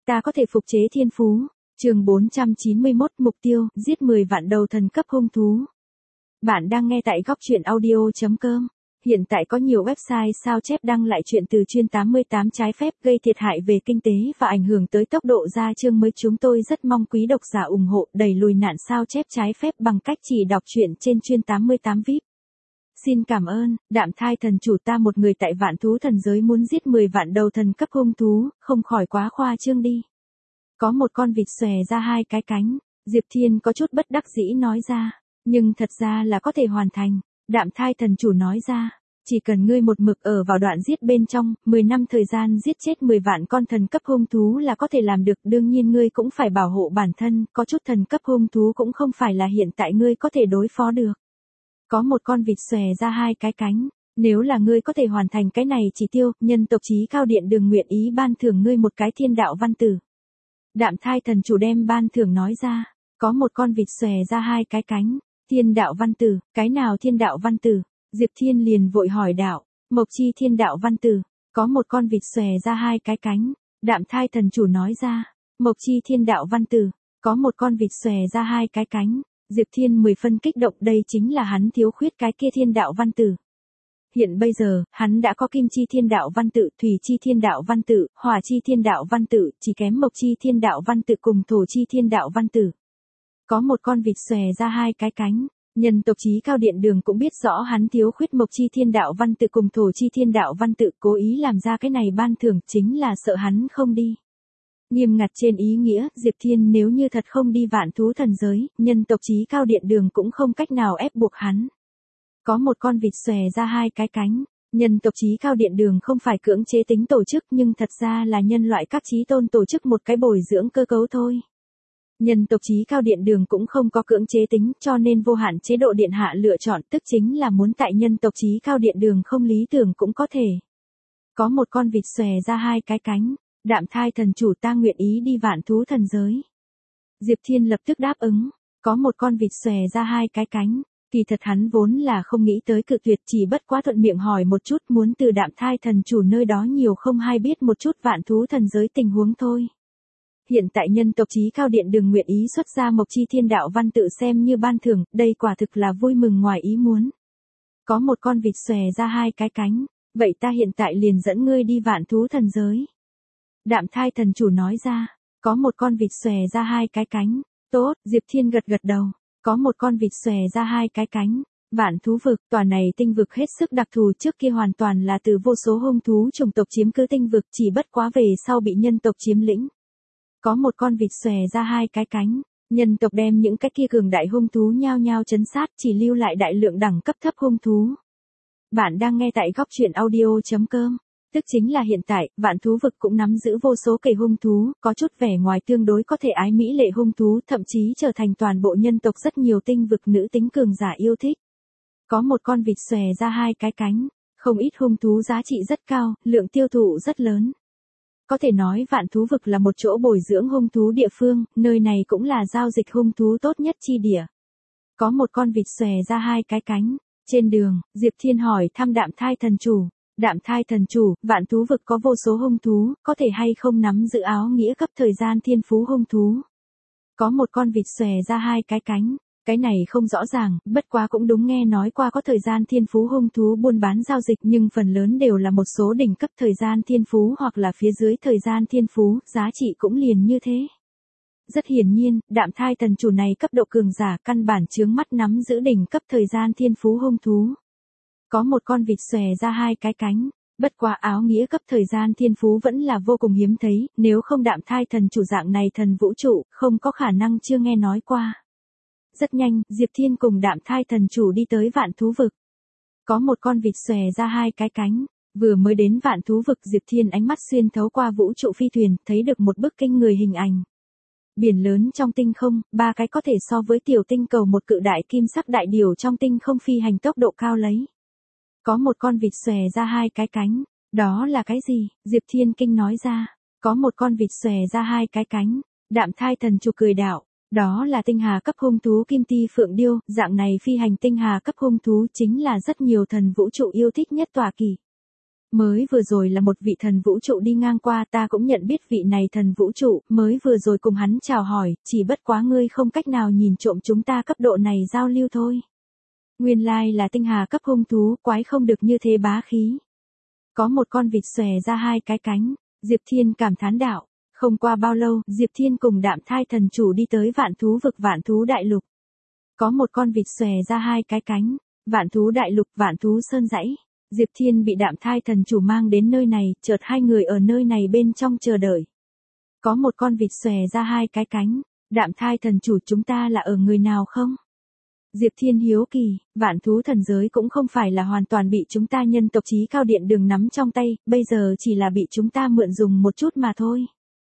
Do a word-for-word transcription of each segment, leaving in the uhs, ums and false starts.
Ta có thể phục chế thiên phú. Chương bốn trăm chín mươi mốt mục tiêu, giết mười vạn đầu thần cấp hung thú. Bạn đang nghe tại góc truyện audio chấm com. Hiện tại có nhiều website sao chép đăng lại chuyện từ chuyên tám mươi tám trái phép gây thiệt hại về kinh tế và ảnh hưởng tới tốc độ ra chương mới. Chúng tôi rất mong quý độc giả ủng hộ đẩy lùi nạn sao chép trái phép bằng cách chỉ đọc truyện trên chuyên tám mươi tám vi ai pi. Xin cảm ơn. Đạm thai thần chủ ta một người tại vạn thú thần giới muốn giết mười vạn đầu thần cấp hung thú, không khỏi quá khoa trương đi. Có một con vịt xòe ra hai cái cánh, Diệp Thiên có chút bất đắc dĩ nói ra, nhưng thật ra là có thể hoàn thành. Đạm thai thần chủ nói ra, chỉ cần ngươi một mực ở vào đoạn giết bên trong, mười năm thời gian giết chết mười vạn con thần cấp hung thú là có thể làm được. Đương nhiên ngươi cũng phải bảo hộ bản thân, có chút thần cấp hung thú cũng không phải là hiện tại ngươi có thể đối phó được. Có một con vịt xòe ra hai cái cánh, nếu là ngươi có thể hoàn thành cái này chỉ tiêu, nhân tộc chí cao điện đường nguyện ý ban thưởng ngươi một cái thiên đạo văn tử. Đạm thai thần chủ đem ban thưởng nói ra, có một con vịt xòe ra hai cái cánh, thiên đạo văn tử, cái nào thiên đạo văn tử? Diệp Thiên liền vội hỏi đạo, Mộc Chi thiên đạo văn tử, có một con vịt xòe ra hai cái cánh, đạm thai thần chủ nói ra, Mộc Chi thiên đạo văn tử, có một con vịt xòe ra hai cái cánh, Diệp Thiên mười phân kích động, đây chính là hắn thiếu khuyết cái kia thiên đạo văn tử. Hiện bây giờ, hắn đã có kim chi thiên đạo văn tự, thủy chi thiên đạo văn tự, hỏa chi thiên đạo văn tự, chỉ kém mộc chi thiên đạo văn tự cùng thổ chi thiên đạo văn tử. Có một con vịt xòe ra hai cái cánh, nhân tộc chí cao điện đường cũng biết rõ hắn thiếu khuyết mộc chi thiên đạo văn tự cùng thổ chi thiên đạo văn tự, cố ý làm ra cái này ban thưởng chính là sợ hắn không đi. Nghiêm ngặt trên ý nghĩa, Diệp Thiên nếu như thật không đi vạn thú thần giới, nhân tộc chí cao điện đường cũng không cách nào ép buộc hắn. Có một con vịt xòe ra hai cái cánh, nhân tộc chí cao điện đường không phải cưỡng chế tính tổ chức nhưng thật ra là nhân loại các chí tôn tổ chức một cái bồi dưỡng cơ cấu thôi. Nhân tộc chí cao điện đường cũng không có cưỡng chế tính cho nên vô hạn chế độ điện hạ lựa chọn tức chính là muốn tại nhân tộc chí cao điện đường không lý tưởng cũng có thể. Có một con vịt xòe ra hai cái cánh, đạm thai thần chủ ta nguyện ý đi vạn thú thần giới. Diệp Thiên lập tức đáp ứng, có một con vịt xòe ra hai cái cánh. Kỳ thật hắn vốn là không nghĩ tới cự tuyệt, chỉ bất quá thuận miệng hỏi một chút, muốn từ đạm thai thần chủ nơi đó nhiều không hay biết một chút vạn thú thần giới tình huống thôi. Hiện tại nhân tộc chí cao điện đường nguyện ý xuất ra mộc chi thiên đạo văn tự xem như ban thưởng, đây quả thực là vui mừng ngoài ý muốn. Có một con vịt xòe ra hai cái cánh, vậy ta hiện tại liền dẫn ngươi đi vạn thú thần giới. Đạm thai thần chủ nói ra, có một con vịt xòe ra hai cái cánh, tốt, Diệp Thiên gật gật đầu. Có một con vịt xòe ra hai cái cánh, vạn thú vực, tòa này tinh vực hết sức đặc thù, trước kia hoàn toàn là từ vô số hung thú chủng tộc chiếm cứ tinh vực, chỉ bất quá về sau bị nhân tộc chiếm lĩnh. Có một con vịt xòe ra hai cái cánh, nhân tộc đem những cái kia cường đại hung thú nhao nhao trấn sát, chỉ lưu lại đại lượng đẳng cấp thấp hung thú. Bạn đang nghe tại góc truyện audio chấm com. Tức chính là hiện tại, vạn thú vực cũng nắm giữ vô số cây hung thú, có chút vẻ ngoài tương đối có thể ái mỹ lệ hung thú, thậm chí trở thành toàn bộ nhân tộc rất nhiều tinh vực nữ tính cường giả yêu thích. Có một con vịt xòe ra hai cái cánh, không ít hung thú giá trị rất cao, lượng tiêu thụ rất lớn. Có thể nói vạn thú vực là một chỗ bồi dưỡng hung thú địa phương, nơi này cũng là giao dịch hung thú tốt nhất chi địa. Có một con vịt xòe ra hai cái cánh, trên đường, Diệp Thiên hỏi thăm đạm thai thần chủ. Đạm thai thần chủ, vạn thú vực có vô số hung thú, có thể hay không nắm giữ áo nghĩa cấp thời gian thiên phú hung thú. Có một con vịt xòe ra hai cái cánh, cái này không rõ ràng, bất quá cũng đúng, nghe nói qua có thời gian thiên phú hung thú buôn bán giao dịch nhưng phần lớn đều là một số đỉnh cấp thời gian thiên phú hoặc là phía dưới thời gian thiên phú, giá trị cũng liền như thế. Rất hiển nhiên, đạm thai thần chủ này cấp độ cường giả căn bản chướng mắt nắm giữ đỉnh cấp thời gian thiên phú hung thú. Có một con vịt xòe ra hai cái cánh, bất quá áo nghĩa cấp thời gian thiên phú vẫn là vô cùng hiếm thấy, nếu không đạm thai thần chủ dạng này thần vũ trụ, không có khả năng chưa nghe nói qua. Rất nhanh, Diệp Thiên cùng đạm thai thần chủ đi tới vạn thú vực. Có một con vịt xòe ra hai cái cánh, vừa mới đến vạn thú vực Diệp Thiên ánh mắt xuyên thấu qua vũ trụ phi thuyền, thấy được một bức kinh người hình ảnh. Biển lớn trong tinh không, ba cái có thể so với tiểu tinh cầu một cự đại kim sắc đại điểu trong tinh không phi hành tốc độ cao lấy. Có một con vịt xòe ra hai cái cánh, đó là cái gì? Diệp Thiên kinh nói ra, có một con vịt xòe ra hai cái cánh, đạm thai thần chủ cười đạo, đó là tinh hà cấp hung thú kim ti phượng điêu, dạng này phi hành tinh hà cấp hung thú chính là rất nhiều thần vũ trụ yêu thích nhất tòa kỳ. Mới vừa rồi là một vị thần vũ trụ đi ngang qua, ta cũng nhận biết vị này thần vũ trụ, mới vừa rồi cùng hắn chào hỏi, chỉ bất quá ngươi không cách nào nhìn trộm chúng ta cấp độ này giao lưu thôi. Nguyên lai là tinh hà cấp hung thú, quái không được như thế bá khí. Có một con vịt xòe ra hai cái cánh, Diệp Thiên cảm thán đạo. Không qua bao lâu, Diệp Thiên cùng Đạm Thai thần chủ đi tới vạn thú vực vạn thú đại lục. Có một con vịt xòe ra hai cái cánh, vạn thú đại lục vạn thú sơn dãy. Diệp Thiên bị Đạm Thai thần chủ mang đến nơi này, chợt hai người ở nơi này bên trong chờ đợi. Có một con vịt xòe ra hai cái cánh, Đạm Thai thần chủ chúng ta là ở người nào không? Diệp Thiên hiếu kỳ, vạn thú thần giới cũng không phải là hoàn toàn bị chúng ta nhân tộc chí cao điện đường nắm trong tay, bây giờ chỉ là bị chúng ta mượn dùng một chút mà thôi.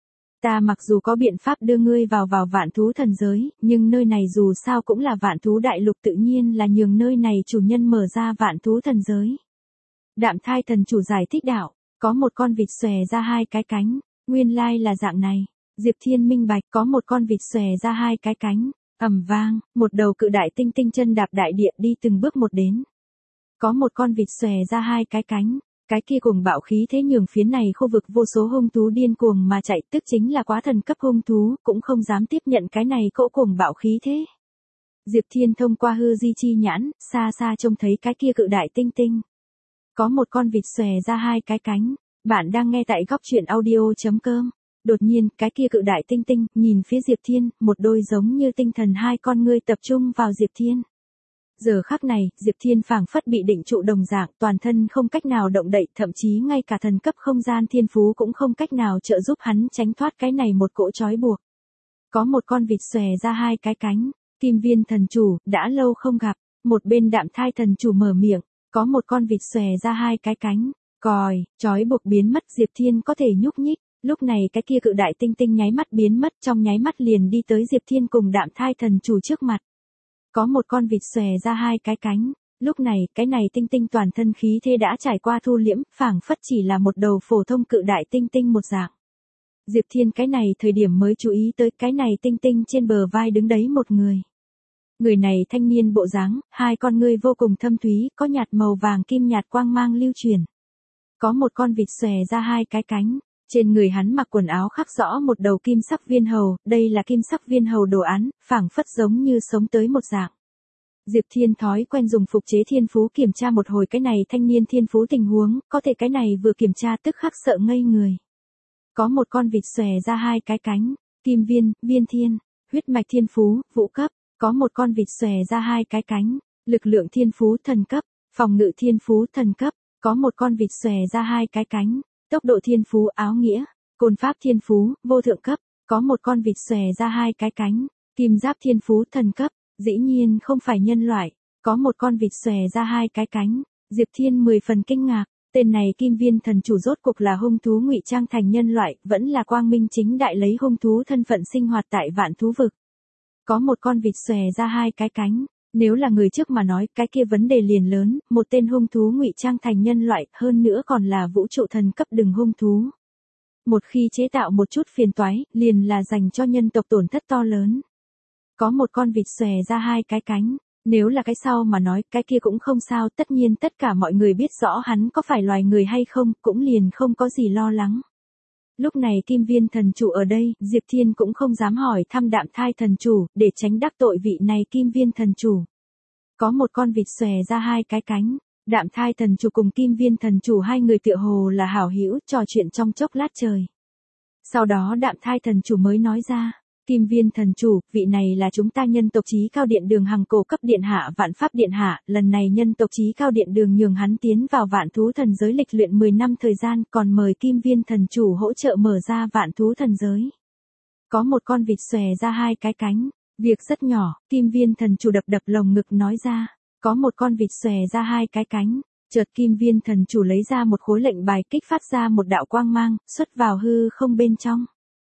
Ta mặc dù có biện pháp đưa ngươi vào vào vạn thú thần giới, nhưng nơi này dù sao cũng là vạn thú đại lục, tự nhiên là nhường nơi này chủ nhân mở ra vạn thú thần giới. Đạm Thai thần chủ giải thích đạo, có một con vịt xòe ra hai cái cánh, nguyên lai là dạng này. Diệp Thiên minh bạch, có một con vịt xòe ra hai cái cánh, ầm vang, một đầu cự đại tinh tinh chân đạp đại địa đi từng bước một đến. Có một con vịt xòe ra hai cái cánh, cái kia cùng bạo khí thế nhường phía này khu vực vô số hung thú điên cuồng mà chạy, tức chính là quá thần cấp hung thú, cũng không dám tiếp nhận cái này cỗ cùng bạo khí thế. Diệp Thiên thông qua hư di chi nhãn, xa xa trông thấy cái kia cự đại tinh tinh. Có một con vịt xòe ra hai cái cánh, bạn đang nghe tại góc truyện audio.com. Đột nhiên, cái kia cự đại tinh tinh, nhìn phía Diệp Thiên, một đôi giống như tinh thần hai con ngươi tập trung vào Diệp Thiên. Giờ khắc này, Diệp Thiên phảng phất bị định trụ đồng dạng, toàn thân không cách nào động đậy, thậm chí ngay cả thần cấp không gian thiên phú cũng không cách nào trợ giúp hắn tránh thoát cái này một cỗ trói buộc. Có một con vịt xòe ra hai cái cánh, Kim Viên thần chủ, đã lâu không gặp, một bên Đạm Thai thần chủ mở miệng, có một con vịt xòe ra hai cái cánh, còi, trói buộc biến mất, Diệp Thiên có thể nhúc nhích. Lúc này cái kia cự đại tinh tinh nháy mắt biến mất, trong nháy mắt liền đi tới Diệp Thiên cùng Đạm Thai thần chủ trước mặt. Có một con vịt xòe ra hai cái cánh, lúc này, cái này tinh tinh toàn thân khí thế đã trải qua thu liễm, phảng phất chỉ là một đầu phổ thông cự đại tinh tinh một dạng. Diệp Thiên cái này thời điểm mới chú ý tới cái này tinh tinh trên bờ vai đứng đấy một người. Người này thanh niên bộ dáng, hai con ngươi vô cùng thâm thúy, có nhạt màu vàng kim nhạt quang mang lưu truyền. Có một con vịt xòe ra hai cái cánh. Trên người hắn mặc quần áo khắc rõ một đầu kim sắc viên hầu, đây là kim sắc viên hầu đồ án, phảng phất giống như sống tới một dạng. Diệp Thiên thói quen dùng phục chế thiên phú kiểm tra một hồi cái này thanh niên thiên phú tình huống, có thể cái này vừa kiểm tra tức khắc sợ ngây người. Có một con vịt xòe ra hai cái cánh, Kim Viên, Viên Thiên, huyết mạch thiên phú, vũ cấp, có một con vịt xòe ra hai cái cánh, lực lượng thiên phú thần cấp, phòng ngự thiên phú thần cấp, có một con vịt xòe ra hai cái cánh. Tốc độ thiên phú áo nghĩa, côn pháp thiên phú, vô thượng cấp, có một con vịt xòe ra hai cái cánh, kim giáp thiên phú thần cấp, dĩ nhiên không phải nhân loại, có một con vịt xòe ra hai cái cánh, Diệp Thiên mười phần kinh ngạc, tên này Kim Viên thần chủ rốt cục là hung thú ngụy trang thành nhân loại, vẫn là quang minh chính đại lấy hung thú thân phận sinh hoạt tại vạn thú vực. Có một con vịt xòe ra hai cái cánh. Nếu là người trước mà nói, cái kia vấn đề liền lớn, một tên hung thú ngụy trang thành nhân loại, hơn nữa còn là vũ trụ thần cấp đừng hung thú. Một khi chế tạo một chút phiền toái, liền là dành cho nhân tộc tổn thất to lớn. Có một con vịt xòe ra hai cái cánh, nếu là cái sau mà nói, cái kia cũng không sao, tất nhiên tất cả mọi người biết rõ hắn có phải loài người hay không, cũng liền không có gì lo lắng. Lúc này Kim Viên thần chủ ở đây, Diệp Thiên cũng không dám hỏi thăm Đạm Thai thần chủ, để tránh đắc tội vị này Kim Viên thần chủ. Có một con vịt xòe ra hai cái cánh, Đạm Thai thần chủ cùng Kim Viên thần chủ hai người tựa hồ là hảo hữu, trò chuyện trong chốc lát trời. Sau đó Đạm Thai thần chủ mới nói ra, Kim Viên thần chủ, vị này là chúng ta nhân tộc chí cao điện đường hằng cổ cấp điện hạ vạn pháp điện hạ, lần này nhân tộc chí cao điện đường nhường hắn tiến vào vạn thú thần giới lịch luyện mười năm thời gian, còn mời Kim Viên thần chủ hỗ trợ mở ra vạn thú thần giới. Có một con vịt xòe ra hai cái cánh, việc rất nhỏ, Kim Viên thần chủ đập đập lồng ngực nói ra, có một con vịt xòe ra hai cái cánh, chợt Kim Viên thần chủ lấy ra một khối lệnh bài kích phát ra một đạo quang mang, xuất vào hư không bên trong.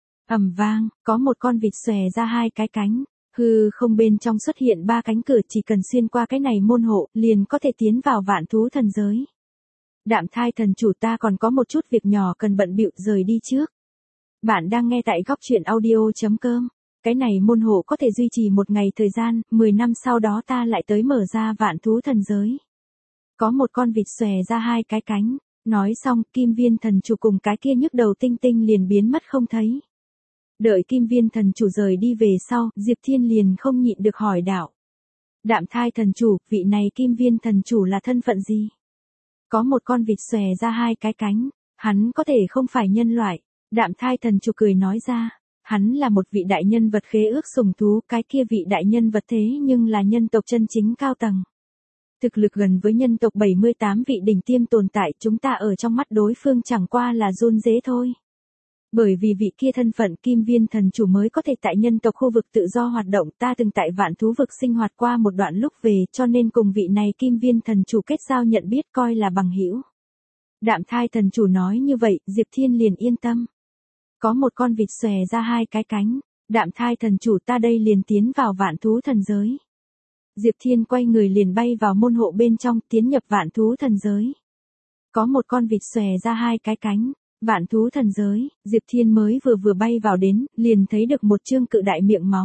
Ầm vang, có một con vịt xòe ra hai cái cánh, hư không bên trong xuất hiện ba cánh cửa, chỉ cần xuyên qua cái này môn hộ, liền có thể tiến vào vạn thú thần giới. Đạm Thai thần chủ ta còn có một chút việc nhỏ cần bận bịu rời đi trước. Bạn đang nghe tại góc truyện audio.com. Cái này môn hộ có thể duy trì một ngày thời gian, mười năm sau đó ta lại tới mở ra vạn thú thần giới. Có một con vịt xòe ra hai cái cánh, Nói xong, Kim Viên thần chủ cùng cái kia nhức đầu tinh tinh liền biến mất không thấy. Đợi Kim Viên thần chủ rời đi về sau, Diệp Thiên liền không nhịn được hỏi đạo. Đạm thai thần chủ, vị này Kim Viên thần chủ là thân phận gì? Có một con vịt xòe ra hai cái cánh, hắn có thể không phải nhân loại. Đạm thai thần chủ cười nói ra, hắn là một vị đại nhân vật khế ước sùng thú, cái kia vị đại nhân vật thế nhưng là nhân tộc chân chính cao tầng. Thực lực gần với nhân tộc bảy mươi tám vị đỉnh tiêm tồn tại, chúng ta ở trong mắt đối phương chẳng qua là run rế thôi. Bởi vì vị kia thân phận Kim Viên thần chủ mới có thể tại nhân tộc khu vực tự do hoạt động, ta từng tại vạn thú vực sinh hoạt qua một đoạn lúc về, cho nên cùng vị này Kim Viên thần chủ kết giao nhận biết coi là bằng hữu. Đạm thai thần chủ nói như vậy, Diệp Thiên liền yên tâm. Có một con vịt xòe ra hai cái cánh, đạm thai thần chủ ta đây liền tiến vào vạn thú thần giới. Diệp Thiên quay người liền bay vào môn hộ bên trong, tiến nhập vạn thú thần giới. Có một con vịt xòe ra hai cái cánh, vạn thú thần giới, Diệp Thiên mới vừa vừa bay vào đến, liền thấy được một chương cự đại miệng máu.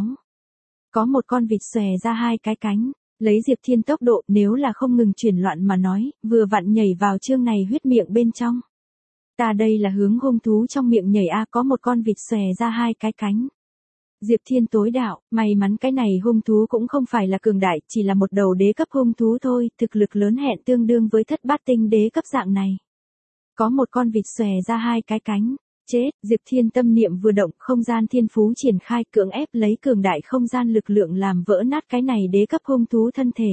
Có một con vịt xòe ra hai cái cánh, lấy Diệp Thiên tốc độ nếu là không ngừng chuyển loạn mà nói, vừa vặn nhảy vào chương này huyết miệng bên trong. Ta đây là hướng hung thú trong miệng nhảy a, có một con vịt xòe ra hai cái cánh. Diệp Thiên tối đạo, may mắn cái này hung thú cũng không phải là cường đại, chỉ là một đầu đế cấp hung thú thôi, thực lực lớn hẹn tương đương với thất bát tinh đế cấp dạng này. Có một con vịt xòe ra hai cái cánh, chết, Diệp Thiên tâm niệm vừa động, không gian thiên phú triển khai cưỡng ép lấy cường đại không gian lực lượng làm vỡ nát cái này đế cấp hung thú thân thể.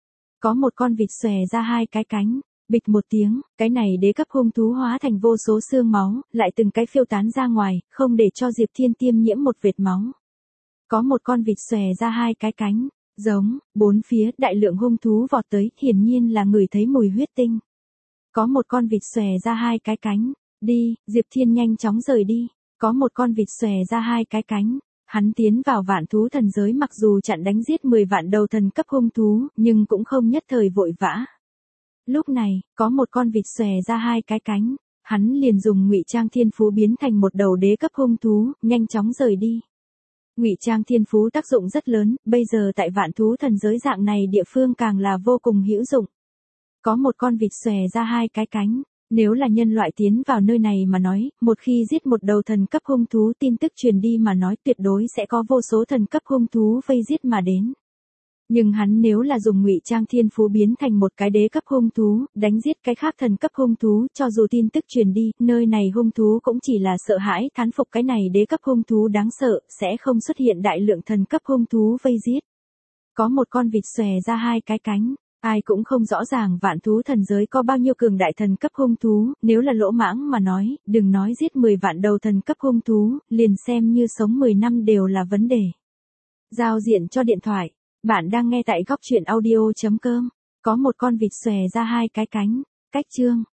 Có một con vịt xòe ra hai cái cánh. Bịch một tiếng, cái này đế cấp hung thú hóa thành vô số xương máu, lại từng cái phiêu tán ra ngoài, không để cho Diệp Thiên tiêm nhiễm một vệt máu. Có một con vịt xòe ra hai cái cánh, giống, bốn phía, đại lượng hung thú vọt tới, hiển nhiên là người thấy mùi huyết tinh. Có một con vịt xòe ra hai cái cánh, đi, Diệp Thiên nhanh chóng rời đi. Có một con vịt xòe ra hai cái cánh, hắn tiến vào vạn thú thần giới mặc dù chặn đánh giết mười vạn đầu thần cấp hung thú, nhưng cũng không nhất thời vội vã. Lúc này, có một con vịt xòe ra hai cái cánh, hắn liền dùng ngụy trang thiên phú biến thành một đầu đế cấp hung thú, nhanh chóng rời đi. Ngụy trang thiên phú tác dụng rất lớn, bây giờ tại vạn thú thần giới dạng này địa phương càng là vô cùng hữu dụng. Có một con vịt xòe ra hai cái cánh, nếu là nhân loại tiến vào nơi này mà nói, một khi giết một đầu thần cấp hung thú tin tức truyền đi mà nói tuyệt đối sẽ có vô số thần cấp hung thú vây giết mà đến. Nhưng hắn nếu là dùng ngụy trang thiên phú biến thành một cái đế cấp hung thú, đánh giết cái khác thần cấp hung thú, cho dù tin tức truyền đi, nơi này hung thú cũng chỉ là sợ hãi, thán phục cái này đế cấp hung thú đáng sợ, sẽ không xuất hiện đại lượng thần cấp hung thú vây giết. Có một con vịt xòe ra hai cái cánh, ai cũng không rõ ràng vạn thú thần giới có bao nhiêu cường đại thần cấp hung thú, nếu là lỗ mãng mà nói, đừng nói giết mười vạn đầu thần cấp hung thú, liền xem như sống mười năm đều là vấn đề. Giao diện cho điện thoại. Bạn đang nghe tại góc truyện audio chấm com. Có một con vịt xòe ra hai cái cánh. Cách chương.